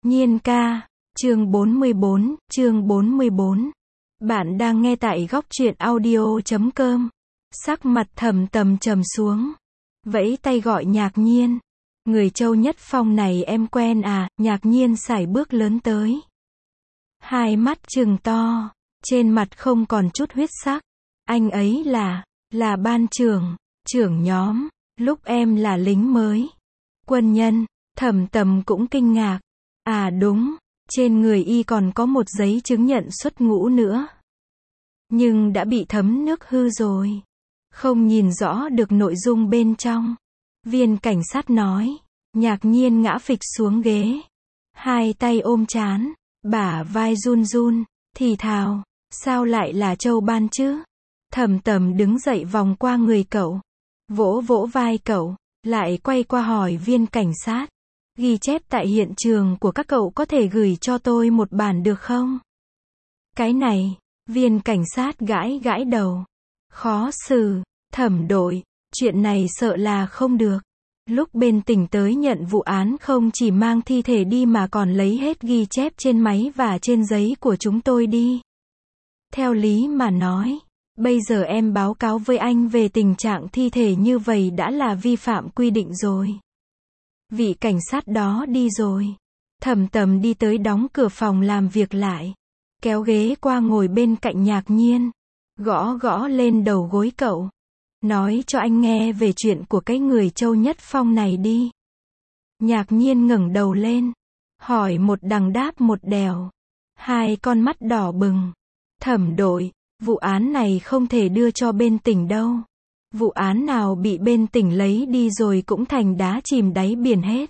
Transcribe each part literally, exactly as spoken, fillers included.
Nhiên ca, chương bốn mươi bốn, chương bốn mươi bốn. Bạn đang nghe tại góc truyện audio chấm com. Sắc mặt Thẩm Tầm trầm xuống, vẫy tay gọi Nhạc Nhiên. Người Châu Nhất Phong này em quen à? Nhạc Nhiên sải bước lớn tới. Hai mắt trừng to, trên mặt không còn chút huyết sắc. Anh ấy là, là ban trưởng, trưởng nhóm, lúc em là lính mới. Quân nhân. Thẩm Tầm cũng kinh ngạc. À đúng, trên người y còn có một giấy chứng nhận xuất ngũ nữa. Nhưng đã bị thấm nước hư rồi. Không nhìn rõ được nội dung bên trong. Viên cảnh sát nói. Nhạc Nhiên ngã phịch xuống ghế. Hai tay ôm trán, bả vai run run, thì thào. Sao lại là Châu Ban chứ? Thẩm Tầm đứng dậy vòng qua người cậu. Vỗ vỗ vai cậu, lại quay qua hỏi viên cảnh sát. Ghi chép tại hiện trường của các cậu có thể gửi cho tôi một bản được không? Cái này, viên cảnh sát gãi gãi đầu. Khó xử, Thẩm đội, chuyện này sợ là không được. Lúc bên tỉnh tới nhận vụ án không chỉ mang thi thể đi mà còn lấy hết ghi chép trên máy và trên giấy của chúng tôi đi. Theo lý mà nói, bây giờ em báo cáo với anh về tình trạng thi thể như vậy đã là vi phạm quy định rồi. Vị cảnh sát đó đi rồi. Thẩm Tầm đi tới đóng cửa phòng làm việc lại. Kéo ghế qua ngồi bên cạnh Nhạc Nhiên. Gõ gõ lên đầu gối cậu. Nói cho anh nghe về chuyện của cái người Châu Nhất Phong này đi. Nhạc Nhiên ngẩng đầu lên. Hỏi một đằng đáp một đèo. Hai con mắt đỏ bừng. Thẩm đội, vụ án này không thể đưa cho bên tỉnh đâu. Vụ án nào bị bên tỉnh lấy đi rồi cũng thành đá chìm đáy biển hết.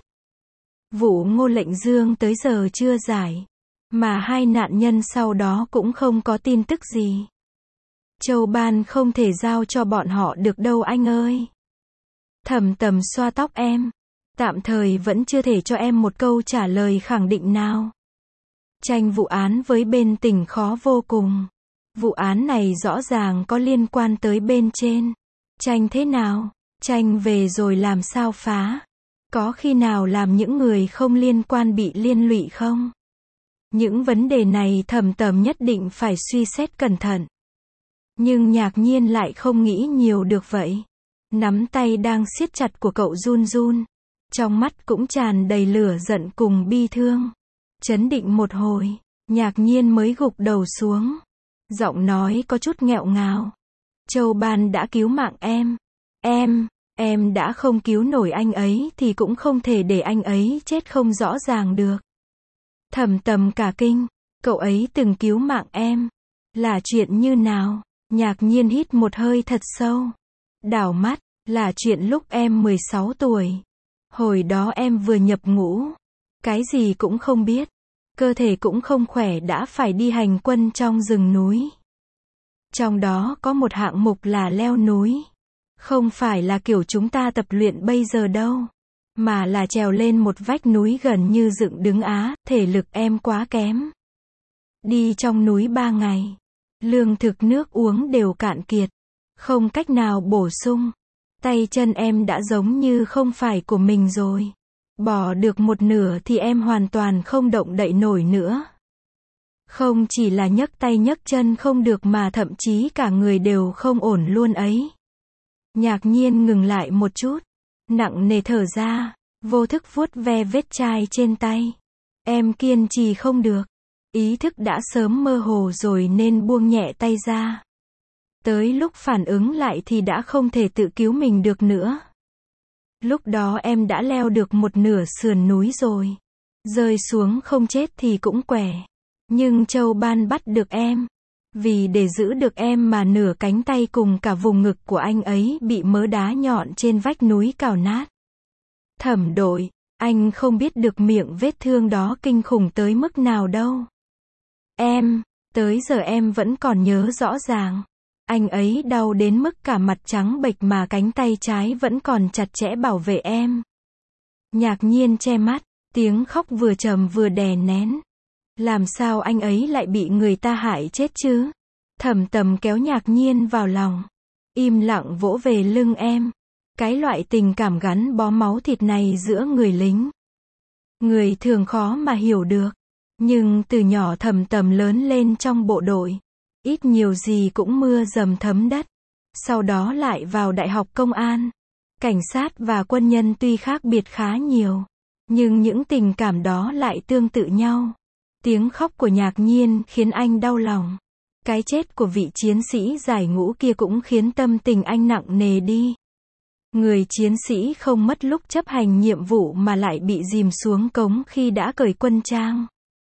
Vụ Ngô Lệnh Dương tới giờ chưa giải. Mà hai nạn nhân sau đó cũng không có tin tức gì. Châu Ban không thể giao cho bọn họ được đâu anh ơi. Thẩm Tầm xoa tóc em. Tạm thời vẫn chưa thể cho em một câu trả lời khẳng định nào. Tranh vụ án với bên tỉnh khó vô cùng. Vụ án này rõ ràng có liên quan tới bên trên. Tranh thế nào? Tranh về rồi làm sao phá? Có khi nào làm những người không liên quan bị liên lụy không? Những vấn đề này Thẩm Tầm nhất định phải suy xét cẩn thận. Nhưng Nhạc Nhiên lại không nghĩ nhiều được vậy. Nắm tay đang siết chặt của cậu run run. Trong mắt cũng tràn đầy lửa giận cùng bi thương. Chấn định một hồi, Nhạc Nhiên mới gục đầu xuống. Giọng nói có chút nghẹo ngào. Châu Ban đã cứu mạng em. Em, em đã không cứu nổi anh ấy thì cũng không thể để anh ấy chết không rõ ràng được. Thẩm Tầm cả kinh. Cậu ấy từng cứu mạng em. Là chuyện như nào? Nhạc Nhiên hít một hơi thật sâu. Đảo mắt, là chuyện lúc em mười sáu tuổi. Hồi đó em vừa nhập ngũ. Cái gì cũng không biết. Cơ thể cũng không khỏe đã phải đi hành quân trong rừng núi. Trong đó có một hạng mục là leo núi. Không phải là kiểu chúng ta tập luyện bây giờ đâu. Mà là trèo lên một vách núi gần như dựng đứng á, thể lực em quá kém. Đi trong núi ba ngày. Lương thực nước uống đều cạn kiệt. Không cách nào bổ sung. Tay chân em đã giống như không phải của mình rồi. Bỏ được một nửa thì em hoàn toàn không động đậy nổi nữa. Không chỉ là nhấc tay nhấc chân không được mà thậm chí cả người đều không ổn luôn ấy. Nhạc Nhiên ngừng lại một chút. Nặng nề thở ra. Vô thức vuốt ve vết chai trên tay. Em kiên trì không được. Ý thức đã sớm mơ hồ rồi nên buông nhẹ tay ra. Tới lúc phản ứng lại thì đã không thể tự cứu mình được nữa. Lúc đó em đã leo được một nửa sườn núi rồi. Rơi xuống không chết thì cũng quẻ. Nhưng Châu Ban bắt được em. Vì để giữ được em mà nửa cánh tay cùng cả vùng ngực của anh ấy bị mớ đá nhọn trên vách núi cào nát. Thẩm đội, anh không biết được miệng vết thương đó kinh khủng tới mức nào đâu. Em, tới giờ em vẫn còn nhớ rõ ràng. Anh ấy đau đến mức cả mặt trắng bệch mà cánh tay trái vẫn còn chặt chẽ bảo vệ em. Nhạc Nhiên che mắt, tiếng khóc vừa trầm vừa đè nén. Làm sao anh ấy lại bị người ta hại chết chứ? Thẩm Tầm kéo Nhạc Nhiên vào lòng. Im lặng vỗ về lưng em. Cái loại tình cảm gắn bó máu thịt này giữa người lính. Người thường khó mà hiểu được. Nhưng từ nhỏ Thầm Tầm lớn lên trong bộ đội. Ít nhiều gì cũng mưa dầm thấm đất. Sau đó lại vào đại học công an. Cảnh sát và quân nhân tuy khác biệt khá nhiều. Nhưng những tình cảm đó lại tương tự nhau. Tiếng khóc của Nhạc Nhiên khiến anh đau lòng. Cái chết của vị chiến sĩ giải ngũ kia cũng khiến tâm tình anh nặng nề đi. Người chiến sĩ không mất lúc chấp hành nhiệm vụ mà lại bị dìm xuống cống khi đã cởi quân trang.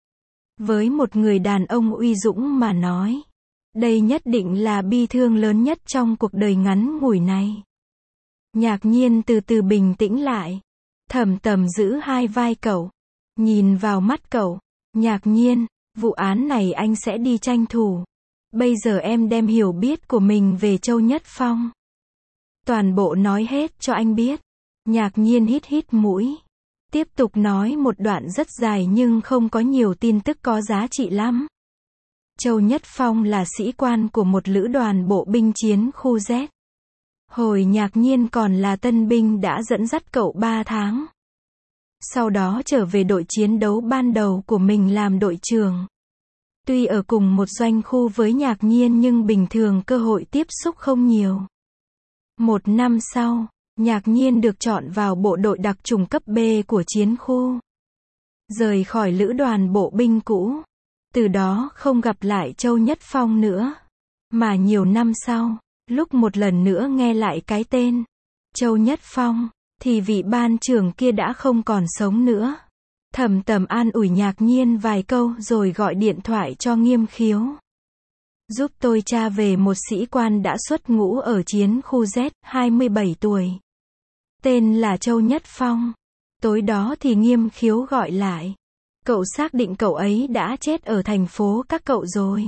Với một người đàn ông uy dũng mà nói, đây nhất định là bi thương lớn nhất trong cuộc đời ngắn ngủi này. Nhạc Nhiên từ từ bình tĩnh lại. Thầm Tầm giữ hai vai cậu. Nhìn vào mắt cậu. Nhạc Nhiên, vụ án này anh sẽ đi tranh thủ. Bây giờ em đem hiểu biết của mình về Châu Nhất Phong. Toàn bộ nói hết cho anh biết. Nhạc Nhiên hít hít mũi. Tiếp tục nói một đoạn rất dài nhưng không có nhiều tin tức có giá trị lắm. Châu Nhất Phong là sĩ quan của một lữ đoàn bộ binh chiến khu Z. Hồi Nhạc Nhiên còn là tân binh đã dẫn dắt cậu ba tháng. Sau đó trở về đội chiến đấu ban đầu của mình làm đội trưởng. Tuy ở cùng một doanh khu với Nhạc Nhiên nhưng bình thường cơ hội tiếp xúc không nhiều. Một năm sau, Nhạc Nhiên được chọn vào bộ đội đặc chủng cấp B của chiến khu. Rời khỏi lữ đoàn bộ binh cũ. Từ đó không gặp lại Châu Nhất Phong nữa. Mà nhiều năm sau, lúc một lần nữa nghe lại cái tên Châu Nhất Phong, thì vị ban trưởng kia đã không còn sống nữa. Thầm Tầm an ủi Nhạc Nhiên vài câu rồi gọi điện thoại cho Nghiêm Khiếu. Giúp tôi tra về một sĩ quan đã xuất ngũ ở chiến khu Z, hai mươi bảy tuổi. Tên là Châu Nhất Phong. Tối đó thì Nghiêm Khiếu gọi lại. Cậu xác định cậu ấy đã chết ở thành phố các cậu rồi?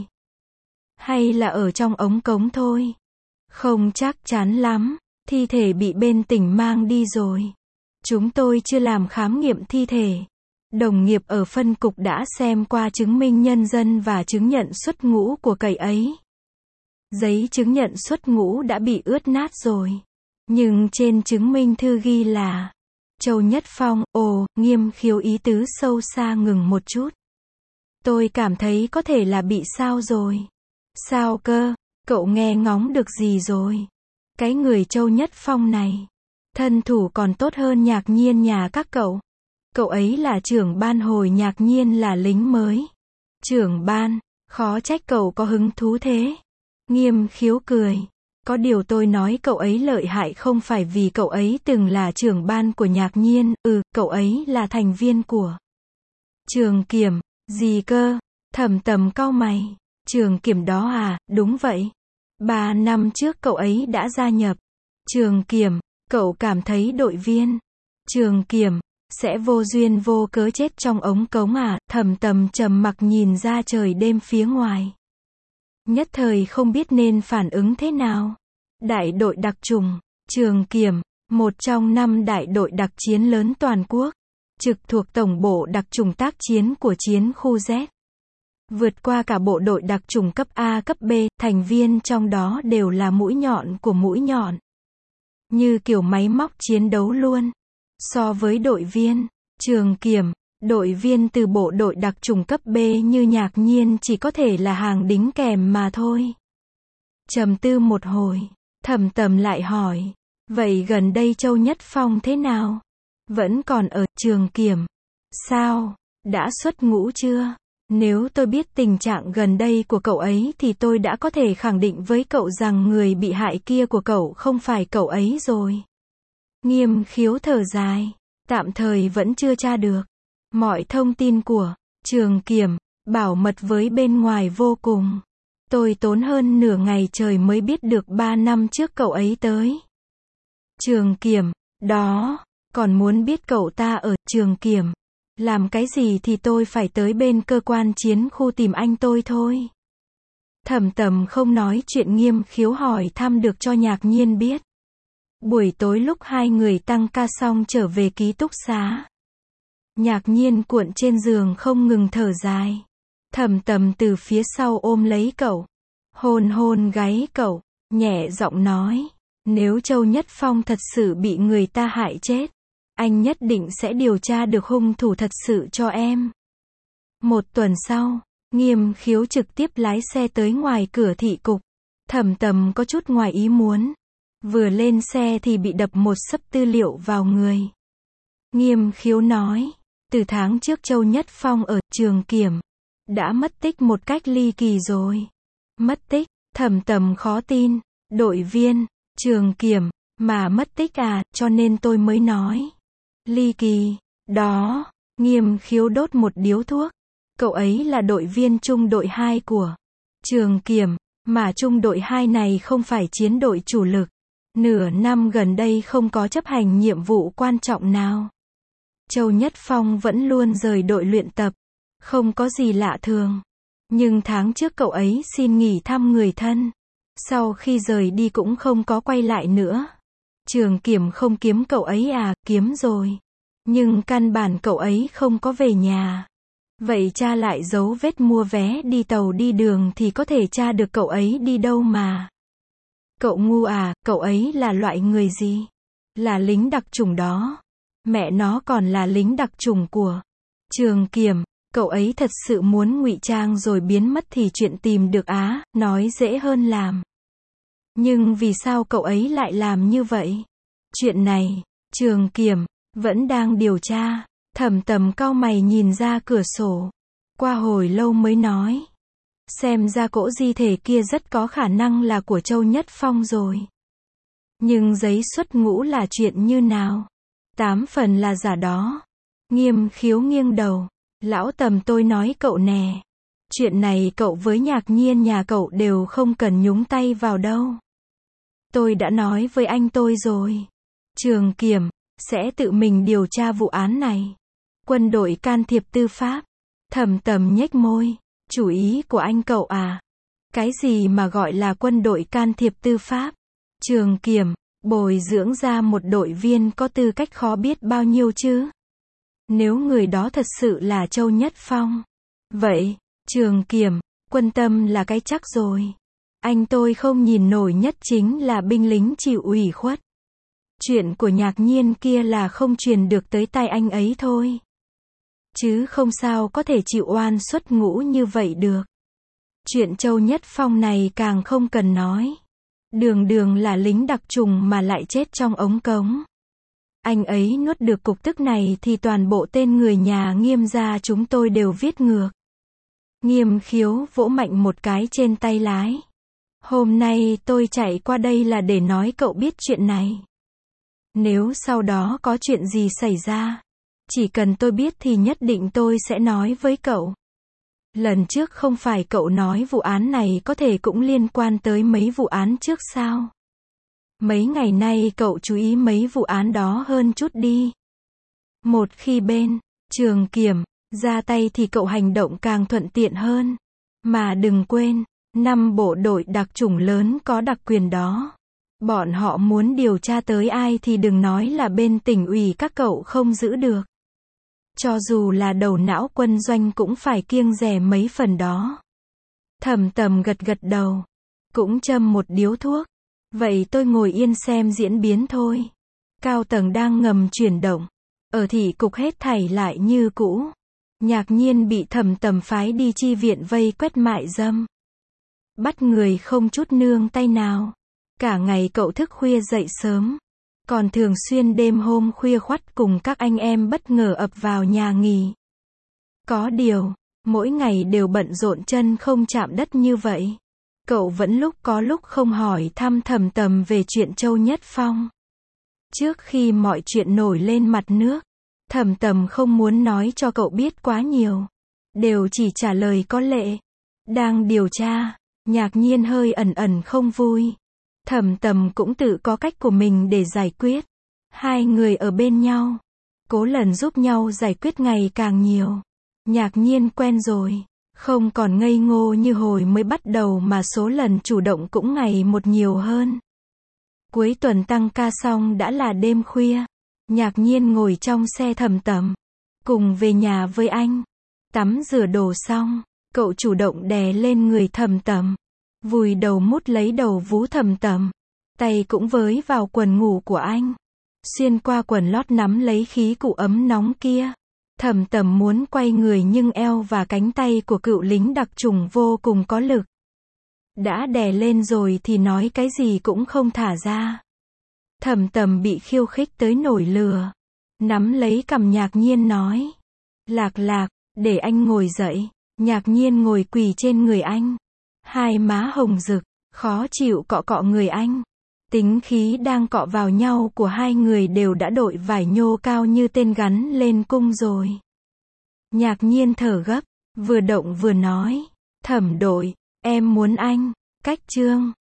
Hay là ở trong ống cống thôi? Không chắc chắn lắm. Thi thể bị bên tỉnh mang đi rồi. Chúng tôi chưa làm khám nghiệm thi thể. Đồng nghiệp ở phân cục đã xem qua chứng minh nhân dân và chứng nhận xuất ngũ của cậu ấy. Giấy chứng nhận xuất ngũ đã bị ướt nát rồi. Nhưng trên chứng minh thư ghi là Châu Nhất Phong. Ồ, Nghiêm Khiếu ý tứ sâu xa ngừng một chút. Tôi cảm thấy có thể là bị sao rồi. Sao cơ? Cậu nghe ngóng được gì rồi? Cái người Châu Nhất Phong này, thân thủ còn tốt hơn Nhạc Nhiên nhà các cậu. Cậu ấy là trưởng ban hồi Nhạc Nhiên là lính mới. Trưởng ban, khó trách cậu có hứng thú thế. Nghiêm Khiếu cười. Có điều tôi nói cậu ấy lợi hại không phải vì cậu ấy từng là trưởng ban của Nhạc Nhiên, ừ, cậu ấy là thành viên của Trường Kiểm. Gì cơ? Thầm Tầm cau mày. Trường Kiểm đó à? Đúng vậy. Ba năm trước cậu ấy đã gia nhập Trường Kiểm. Cậu cảm thấy đội viên Trường Kiểm sẽ vô duyên vô cớ chết trong ống cống à? Thầm Tầm trầm mặc nhìn ra trời đêm phía ngoài. Nhất thời không biết nên phản ứng thế nào. Đại đội đặc chủng Trường Kiểm, một trong năm đại đội đặc chiến lớn toàn quốc, trực thuộc tổng bộ đặc chủng tác chiến của chiến khu Z. Vượt qua cả bộ đội đặc chủng cấp A cấp B, thành viên trong đó đều là mũi nhọn của mũi nhọn. Như kiểu máy móc chiến đấu luôn. So với đội viên Trường Kiểm, đội viên từ bộ đội đặc chủng cấp B như Nhạc Nhiên chỉ có thể là hàng đính kèm mà thôi. Trầm tư một hồi, Thầm Tầm lại hỏi, vậy gần đây Châu Nhất Phong thế nào? Vẫn còn ở Trường Kiểm. Sao? Đã xuất ngũ chưa? Nếu tôi biết tình trạng gần đây của cậu ấy thì tôi đã có thể khẳng định với cậu rằng người bị hại kia của cậu không phải cậu ấy rồi. Nghiêm Khiếu thở dài. Tạm thời vẫn chưa tra được. Mọi thông tin của Trường Kiểm bảo mật với bên ngoài vô cùng. Tôi tốn hơn nửa ngày trời mới biết được ba năm trước cậu ấy tới Trường Kiểm. Đó, còn muốn biết cậu ta ở Trường Kiểm làm cái gì thì tôi phải tới bên cơ quan chiến khu tìm anh tôi thôi. Thầm Tầm không nói chuyện Nghiêm Khiếu hỏi thăm được cho Nhạc Nhiên biết. Buổi tối lúc hai người tăng ca xong trở về ký túc xá. Nhạc Nhiên cuộn trên giường không ngừng thở dài. Thầm Tầm từ phía sau ôm lấy cậu, hôn hôn gáy cậu, nhẹ giọng nói, nếu Châu Nhất Phong thật sự bị người ta hại chết, Anh nhất định sẽ điều tra được hung thủ thật sự cho em. Một tuần sau, Nghiêm Khiếu trực tiếp lái xe tới ngoài cửa thị cục. Thẩm Tầm có chút ngoài ý muốn. Vừa lên xe thì bị đập một xấp tư liệu vào người. Nghiêm Khiếu nói, từ tháng trước Châu Nhất Phong ở Trường Kiểm đã mất tích một cách ly kỳ rồi. Mất tích? Thẩm Tầm khó tin. Đội viên Trường Kiểm mà mất tích à, cho nên tôi mới nói ly kỳ. Đó, Nghiêm Khiếu đốt một điếu thuốc. Cậu ấy là đội viên trung đội hai của Trường Kiểm, mà trung đội hai này không phải chiến đội chủ lực. Nửa năm gần đây không có chấp hành nhiệm vụ quan trọng nào. Châu Nhất Phong vẫn luôn rời đội luyện tập. Không có gì lạ thường. Nhưng tháng trước cậu ấy xin nghỉ thăm người thân. Sau khi rời đi cũng không có quay lại nữa. Trường Kiểm không kiếm cậu ấy à, kiếm rồi. Nhưng căn bản cậu ấy không có về nhà. Vậy tra lại dấu vết mua vé đi tàu đi đường thì có thể tra được cậu ấy đi đâu mà. Cậu ngu à, cậu ấy là loại người gì? Là lính đặc chủng đó. Mẹ nó còn là lính đặc chủng của Trường Kiểm. Cậu ấy thật sự muốn ngụy trang rồi biến mất thì chuyện tìm được á, nói dễ hơn làm. Nhưng vì sao cậu ấy lại làm như vậy? Chuyện này, Trường Kiểm vẫn đang điều tra. Thẩm Tầm cau mày nhìn ra cửa sổ. Qua hồi lâu mới nói. Xem ra cỗ di thể kia rất có khả năng là của Châu Nhất Phong rồi. Nhưng giấy xuất ngũ là chuyện như nào? Tám phần là giả đó. Nghiêm Khiếu nghiêng đầu. Lão Tầm tôi nói cậu nè. Chuyện này cậu với Nhạc Nhiên nhà cậu đều không cần nhúng tay vào đâu. Tôi đã nói với anh tôi rồi. Trường Kiểm sẽ tự mình điều tra vụ án này. Quân đội can thiệp tư pháp. Thẩm Tầm nhếch môi. Chủ ý của anh cậu à? Cái gì mà gọi là quân đội can thiệp tư pháp? Trường Kiểm bồi dưỡng ra một đội viên có tư cách khó biết bao nhiêu chứ. Nếu người đó thật sự là Châu Nhất Phong. Vậy, Trường Kiểm quân tâm là cái chắc rồi. Anh tôi không nhìn nổi nhất chính là binh lính chịu ủy khuất. Chuyện của Nhạc Nhiên kia là không truyền được tới tai anh ấy thôi. Chứ không sao có thể chịu oan xuất ngũ như vậy được. Chuyện Châu Nhất Phong này càng không cần nói. Đường đường là lính đặc chủng mà lại chết trong ống cống. Anh ấy nuốt được cục tức này thì toàn bộ tên người nhà Nghiêm gia chúng tôi đều viết ngược. Nghiêm Khiếu vỗ mạnh một cái trên tay lái. Hôm nay tôi chạy qua đây là để nói cậu biết chuyện này. Nếu sau đó có chuyện gì xảy ra, chỉ cần tôi biết thì nhất định tôi sẽ nói với cậu. Lần trước không phải cậu nói vụ án này có thể cũng liên quan tới mấy vụ án trước sao? Mấy ngày nay cậu chú ý mấy vụ án đó hơn chút đi. Một khi bên Trường Kiểm ra tay thì cậu hành động càng thuận tiện hơn. Mà đừng quên, năm bộ đội đặc chủng lớn có đặc quyền đó. Bọn họ muốn điều tra tới ai thì đừng nói là bên tỉnh ủy các cậu không giữ được. Cho dù là đầu não quân doanh cũng phải kiêng dè mấy phần đó. Thẩm Tầm gật gật đầu. Cũng châm một điếu thuốc. Vậy tôi ngồi yên xem diễn biến thôi. Cao tầng đang ngầm chuyển động. Ở thị cục hết thảy lại như cũ. Nhạc Nhiên bị Thẩm Tầm phái đi chi viện vây quét mại dâm. Bắt người không chút nương tay nào. Cả ngày cậu thức khuya dậy sớm. Còn thường xuyên đêm hôm khuya khoắt cùng các anh em bất ngờ ập vào nhà nghỉ. Có điều, mỗi ngày đều bận rộn chân không chạm đất như vậy. Cậu vẫn lúc có lúc không hỏi thăm Thẩm Tầm về chuyện Châu Nhất Phong. Trước khi mọi chuyện nổi lên mặt nước, Thẩm Tầm không muốn nói cho cậu biết quá nhiều. Đều chỉ trả lời có lệ. Đang điều tra, Nhạc Nhiên hơi ẩn ẩn không vui. Thẩm Tầm cũng tự có cách của mình để giải quyết. Hai người ở bên nhau, cố lần giúp nhau giải quyết ngày càng nhiều. Nhạc Nhiên quen rồi, không còn ngây ngô như hồi mới bắt đầu mà số lần chủ động cũng ngày một nhiều hơn. Cuối tuần tăng ca xong đã là đêm khuya. Nhạc Nhiên ngồi trong xe Thẩm Tầm, cùng về nhà với anh. Tắm rửa đồ xong, cậu chủ động đè lên người Thẩm Tầm, vùi đầu mút lấy đầu vú Thẩm Tầm, tay cũng với vào quần ngủ của anh. xuyên qua quần lót nắm lấy khí cụ ấm nóng kia. Thầm Tầm muốn quay người nhưng eo và cánh tay của cựu lính đặc chủng vô cùng có lực. Đã đè lên rồi thì nói cái gì cũng không thả ra. Thầm Tầm bị khiêu khích tới nổi lửa. Nắm lấy cằm Nhạc Nhiên nói. Lạc Lạc, để anh ngồi dậy. Nhạc Nhiên ngồi quỳ trên người anh. Hai má hồng rực, khó chịu cọ cọ người anh. Tính khí đang cọ vào nhau của hai người đều đã đội vải nhô cao như tên gắn lên cung rồi. Nhạc Nhiên thở gấp, vừa động vừa nói. Thẩm đội, em muốn anh. Cách chương.